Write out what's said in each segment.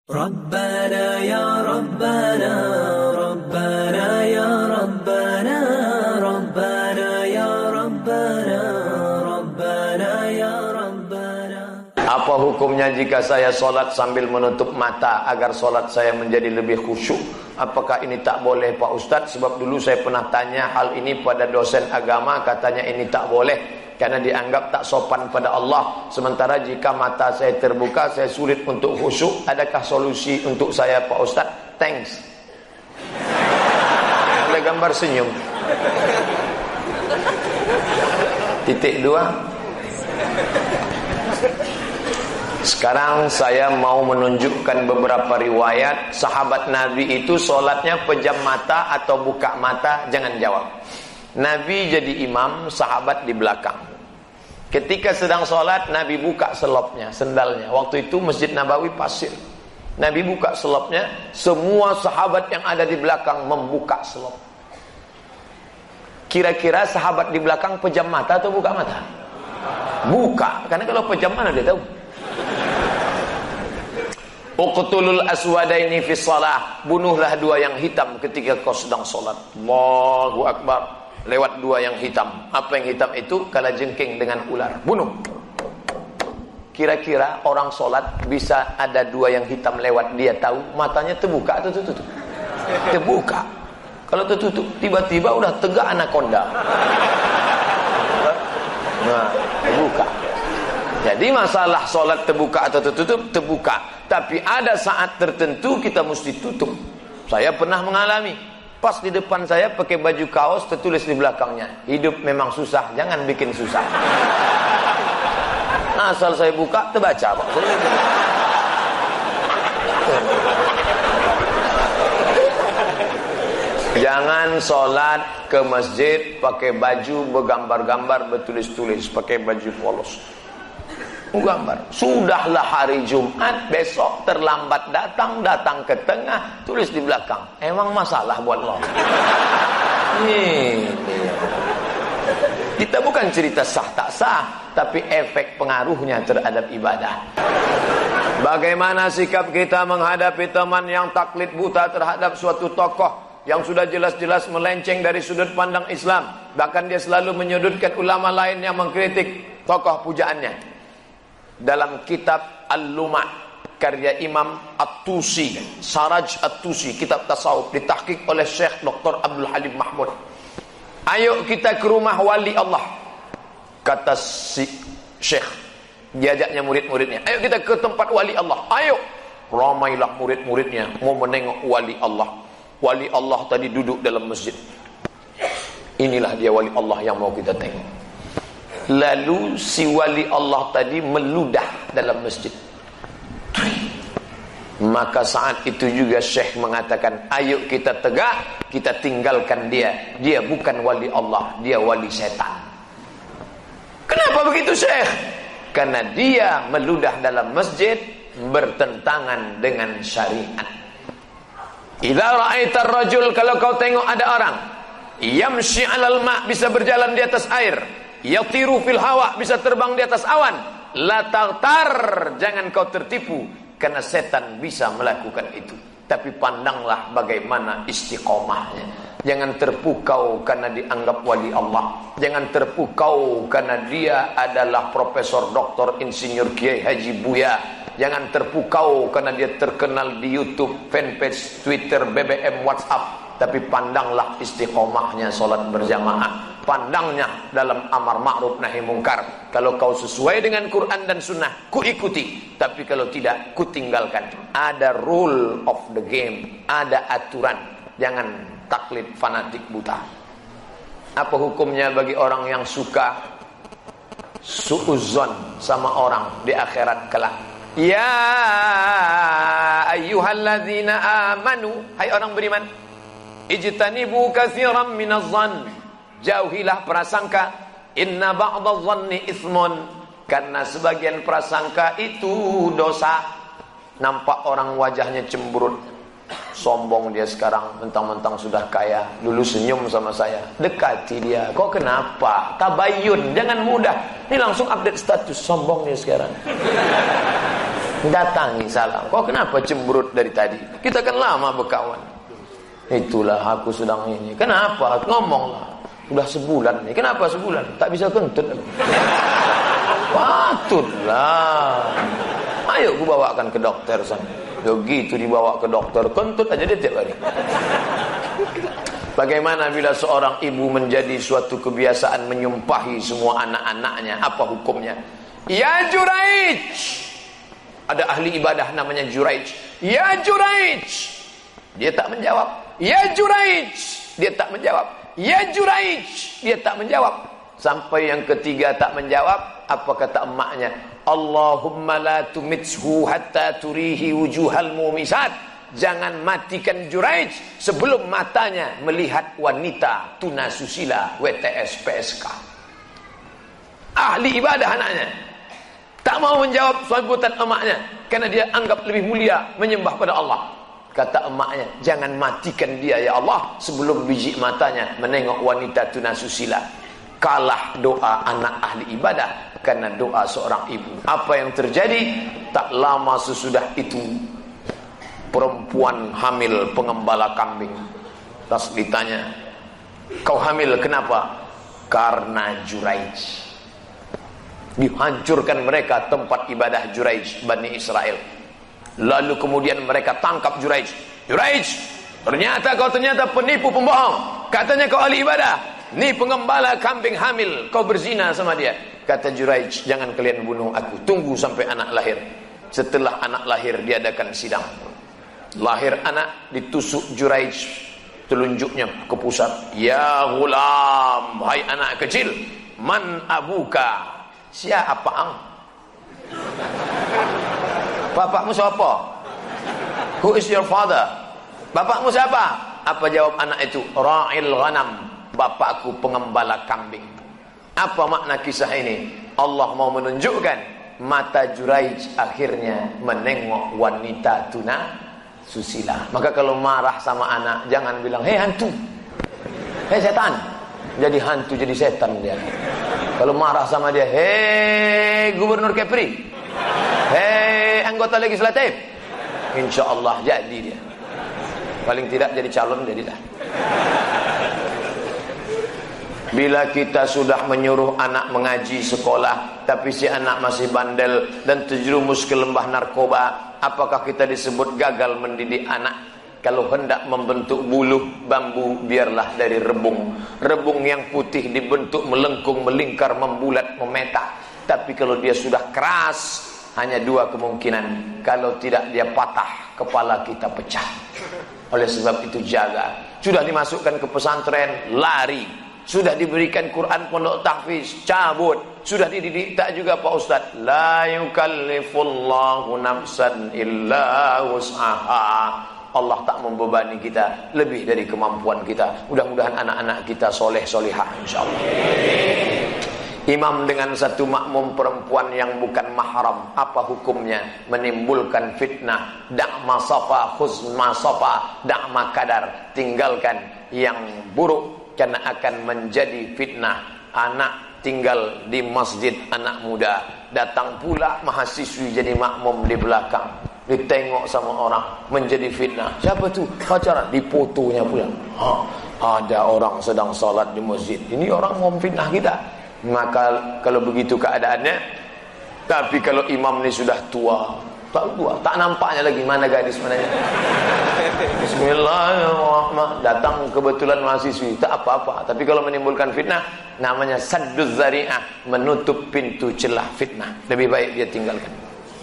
ربنا يا ربنا ربنا يا ربنا ربنا يا ربنا ربنا يا ربنا. Apa hukumnya jika saya sholat sambil menutup mata agar sholat saya menjadi lebih khusyuk? Apakah ini tak boleh Pak Ustadz? Sebab dulu saya pernah tanya hal ini pada dosen agama, katanya ini tak boleh karena dianggap tak sopan pada Allah. Sementara jika mata saya terbuka, saya sulit untuk khusyuk. Adakah solusi untuk saya Pak Ustadz? Thanks. Ada gambar senyum. Titik 2. Sekarang saya mau menunjukkan beberapa riwayat sahabat Nabi itu sholatnya pejam mata atau buka mata. Jangan jawab. Nabi jadi imam, sahabat di belakang. Ketika sedang sholat, Nabi buka selopnya, sendalnya. Waktu itu Masjid Nabawi pasir. Nabi buka selopnya, semua sahabat yang ada di belakang membuka selop. Kira-kira sahabat di belakang pejam mata atau buka mata? Buka, karena kalau pejam mana dia tahu. Uqtulul aswadaini fi shalah, bunuhlah dua yang hitam ketika kau sedang sholat. Allahu Akbar. Lewat dua yang hitam. Apa yang hitam itu? Kalajengking dengan ular. Bunuh. Kira-kira orang sholat bisa ada dua yang hitam lewat, dia tahu matanya terbuka atau tertutup? Terbuka. Kalau tertutup, tiba-tiba udah tegak anaconda. Nah, terbuka. Jadi masalah sholat terbuka atau tertutup, terbuka. Tapi ada saat tertentu kita mesti tutup. Saya pernah mengalami. Pas di depan saya pakai baju kaos, tertulis di belakangnya, hidup memang susah, jangan bikin susah. Asal saya buka, terbaca Pak. Jangan sholat ke masjid pakai baju bergambar-gambar, bertulis-tulis, pakai baju polos. Gambar. Sudahlah hari Jumat, besok terlambat datang ke tengah, tulis di belakang. Emang masalah buat lo? Kita bukan cerita sah tak sah, tapi efek pengaruhnya terhadap ibadah. Bagaimana sikap kita menghadapi teman yang taklid buta terhadap suatu tokoh yang sudah jelas-jelas melenceng dari sudut pandang Islam? Bahkan dia selalu menyudutkan ulama lain yang mengkritik tokoh pujaannya. Dalam kitab Al-Luma' karya Imam At-Tusi, Saraj At-Tusi, kitab tasawuf ditahqiq oleh Syekh Dr. Abdul Halim Mahmud. Ayo kita ke rumah wali Allah, kata si Syekh, diajaknya murid-muridnya. Ayo kita ke tempat wali Allah. Ayo. Ramailah murid-muridnya mau menengok wali Allah. Wali Allah tadi duduk dalam masjid. Inilah dia wali Allah yang mau kita tengok. Lalu si wali Allah tadi meludah dalam masjid. Maka saat itu juga Syekh mengatakan, ayo kita tegak, kita tinggalkan dia. Dia bukan wali Allah, dia wali setan. Kenapa begitu Syekh? Karena dia meludah dalam masjid bertentangan dengan syariat. Idza ra'aitar rajul, kalau kau tengok ada orang yamshi 'alal ma', bisa berjalan di atas air, yatiru fil hawa, bisa terbang di atas awan, la taghtar, jangan kau tertipu, karena setan bisa melakukan itu. Tapi pandanglah bagaimana istiqomahnya. Jangan terpukau karena dianggap wali Allah. Jangan terpukau karena dia adalah profesor, doktor, insinyur, kiai, haji, buya. Jangan terpukau karena dia terkenal di YouTube, fanpage, Twitter, BBM, WhatsApp. Tapi pandanglah istiqomahnya sholat berjamaah. Pandangnya dalam amar ma'ruf nahi mungkar. Kalau kau sesuai dengan Quran dan Sunnah, ku ikuti. Tapi kalau tidak, ku tinggalkan. Ada rule of the game, ada aturan. Jangan taklid fanatik buta. Apa hukumnya bagi orang yang suka su'uzzon sama orang di akhirat kelak? Ya ayyuhalladzina amanu, hai orang beriman, ijtanibu katsiran minadh-dhann, jauhilah prasangka, inna ba'dadh-dhanni itsmun, karena sebagian prasangka itu dosa. Nampak orang wajahnya cemberut, sombong dia sekarang, mentang-mentang sudah kaya. Dulu senyum sama saya, dekati dia. Kok kenapa? Tabayun, jangan mudah. Ini langsung update status, sombong dia sekarang. Datangi salam. Kau kenapa cemberut dari tadi? Kita kan lama berkawan. Itulah aku sedang ini. Kenapa? Ngomonglah. Udah sebulan nih. Kenapa sebulan? Tak bisa kentut. Patutlah. Ayo ku bawakan ke dokter sana. Begitu dibawa ke dokter, kentut aja dia tiap hari. Bagaimana bila seorang ibu menjadi suatu kebiasaan menyumpahi semua anak-anaknya? Apa hukumnya? Ya Juraij. Ada ahli ibadah namanya Juraij. Ya Juraij. Dia tak menjawab. Ya Juraij. Dia tak menjawab. Ya Juraij. Dia tak menjawab. Sampai yang ketiga tak menjawab. Apa kata emaknya? Allahumma la tumitshu hatta turihi wujuhal mumisat. Jangan matikan Juraij sebelum matanya melihat wanita tunasusila WTS PSK. Ahli ibadah anaknya. Tak mau menjawab sambutan emaknya karena dia anggap lebih mulia menyembah pada Allah. Kata emaknya, jangan matikan dia ya Allah sebelum biji matanya menengok wanita tunasusila. Kalah doa anak ahli ibadah karena doa seorang ibu. Apa yang terjadi? Tak lama sesudah itu perempuan hamil pengembala kambing. Terus ditanya, kau hamil kenapa? Karena Juraij. Dihancurkan mereka tempat ibadah Juraij, Bani Israel. Lalu kemudian mereka tangkap Juraij. Juraij, ternyata kau penipu pembohong. Katanya kau ahli ibadah. Ni pengembala kambing hamil, kau berzina sama dia. Kata Juraij, jangan kalian bunuh aku. Tunggu sampai anak lahir. Setelah anak lahir diadakan sidang. Lahir anak, ditusuk Juraij telunjuknya ke pusat. Ya ghulam, hai anak kecil, man abuka? Siapa ang? Bapakmu siapa? Who is your father? Bapakmu siapa? Apa jawab anak itu? Ra'il ghanam, bapakku pengembala kambing. Apa makna kisah ini? Allah mau menunjukkan mata Juraij akhirnya menengok wanita tuna susila. Maka kalau marah sama anak, jangan bilang, hei hantu, hei setan. Jadi hantu, jadi setan dia. Kalau marah sama dia, hei Gubernur Kepri, hei anggota legislatif, insya Allah jadi dia. Paling tidak jadi calon, jadilah. Bila kita sudah menyuruh anak mengaji sekolah, tapi si anak masih bandel dan terjerumus ke lembah narkoba, apakah kita disebut gagal mendidik anak? Kalau hendak membentuk buluh bambu, biarlah dari rebung. Rebung yang putih dibentuk melengkung, melingkar, membulat, memetak. Tapi kalau dia sudah keras, hanya dua kemungkinan. Kalau tidak dia patah, kepala kita pecah. Oleh sebab itu jaga. Sudah dimasukkan ke pesantren, lari. Sudah diberikan Quran pondok tahfiz, cabut. Sudah dididik tak juga Pak Ustaz. La yukallifullahu nafsan illa wus'aha. Allah tak membebani kita lebih dari kemampuan kita. Mudah-mudahan anak-anak kita soleh solihah insyaallah. Imam dengan satu makmum perempuan yang bukan mahram, apa hukumnya? Menimbulkan fitnah. Da'ma safa khuzma safa, da'ma kadar. Tinggalkan yang buruk karena akan menjadi fitnah. Anak tinggal di masjid, anak muda datang pula mahasiswi jadi makmum di belakang, ditengok sama orang, menjadi fitnah. Siapa tu? Pacaran, difotonya pula. Ada orang sedang salat di masjid, ini orang mau fitnah kita. Maka kalau begitu keadaannya. Tapi kalau imam ni sudah tua, tak nampaknya lagi mana gadis mananya. Bismillahirrahmanirrahim. Datang kebetulan mahasiswi, tak apa-apa. Tapi kalau menimbulkan fitnah, namanya sadduz zari'ah, menutup pintu celah fitnah. Lebih baik dia tinggalkan.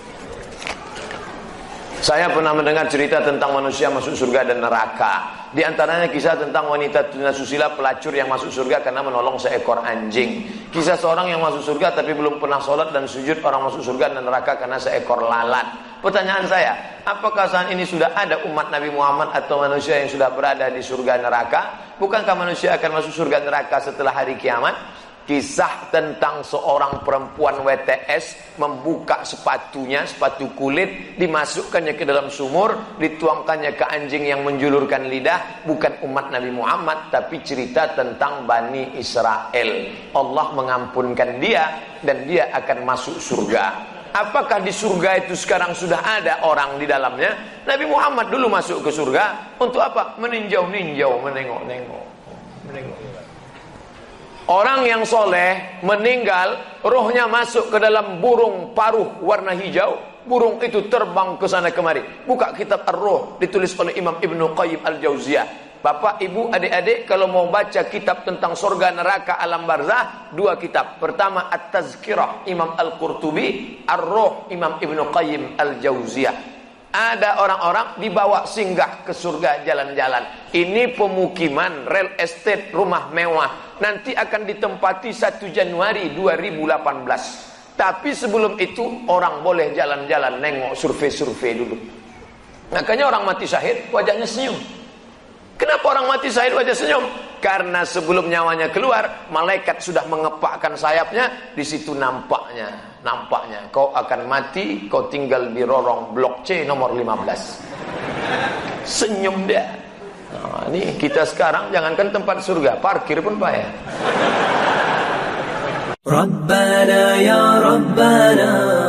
Saya pernah mendengar cerita tentang manusia masuk surga dan neraka. Di antaranya kisah tentang wanita tunasusila pelacur yang masuk surga karena menolong seekor anjing. Kisah seorang yang masuk surga tapi belum pernah sholat dan sujud, orang masuk surga dan neraka karena seekor lalat. Pertanyaan saya, apakah saat ini sudah ada umat Nabi Muhammad atau manusia yang sudah berada di surga neraka? Bukankah manusia akan masuk surga neraka setelah hari kiamat? Kisah tentang seorang perempuan WTS membuka sepatunya, sepatu kulit, dimasukkannya ke dalam sumur, dituangkannya ke anjing yang menjulurkan lidah. Bukan umat Nabi Muhammad, tapi cerita tentang Bani Israel. Allah mengampunkan dia dan dia akan masuk surga. Apakah di surga itu sekarang sudah ada orang di dalamnya? Nabi Muhammad dulu masuk ke surga untuk apa? Meninjau-ninjau, menengok-nengok. Orang yang soleh meninggal, rohnya masuk ke dalam burung paruh warna hijau. Burung itu terbang ke sana kemari. Buka kitab Ar-Ruh, ditulis oleh Imam Ibnu Qayyim Al-Jauziyah. Bapak, ibu, adik-adik, kalau mau baca kitab tentang surga, neraka, alam barzah, 2 kitab. Pertama At-Tazkirah Imam Al-Qurtubi, Ar-Ruh Imam Ibnu Qayyim Al-Jauziyah. Ada orang-orang dibawa singgah ke surga jalan-jalan. Ini pemukiman, real estate, rumah mewah. Nanti akan ditempati 1 Januari 2018. Tapi sebelum itu orang boleh jalan-jalan, nengok, survei-survei dulu. Makanya orang mati syahid wajahnya senyum. Kenapa orang mati syahid wajah senyum? Karena sebelum nyawanya keluar, malaikat sudah mengepakkan sayapnya. Di situ nampaknya kau akan mati, kau tinggal di lorong blok C nomor 15. Senyum dia. Nah, ini kita sekarang jangankan tempat surga, parkir pun payah. Rabbana ya Rabbana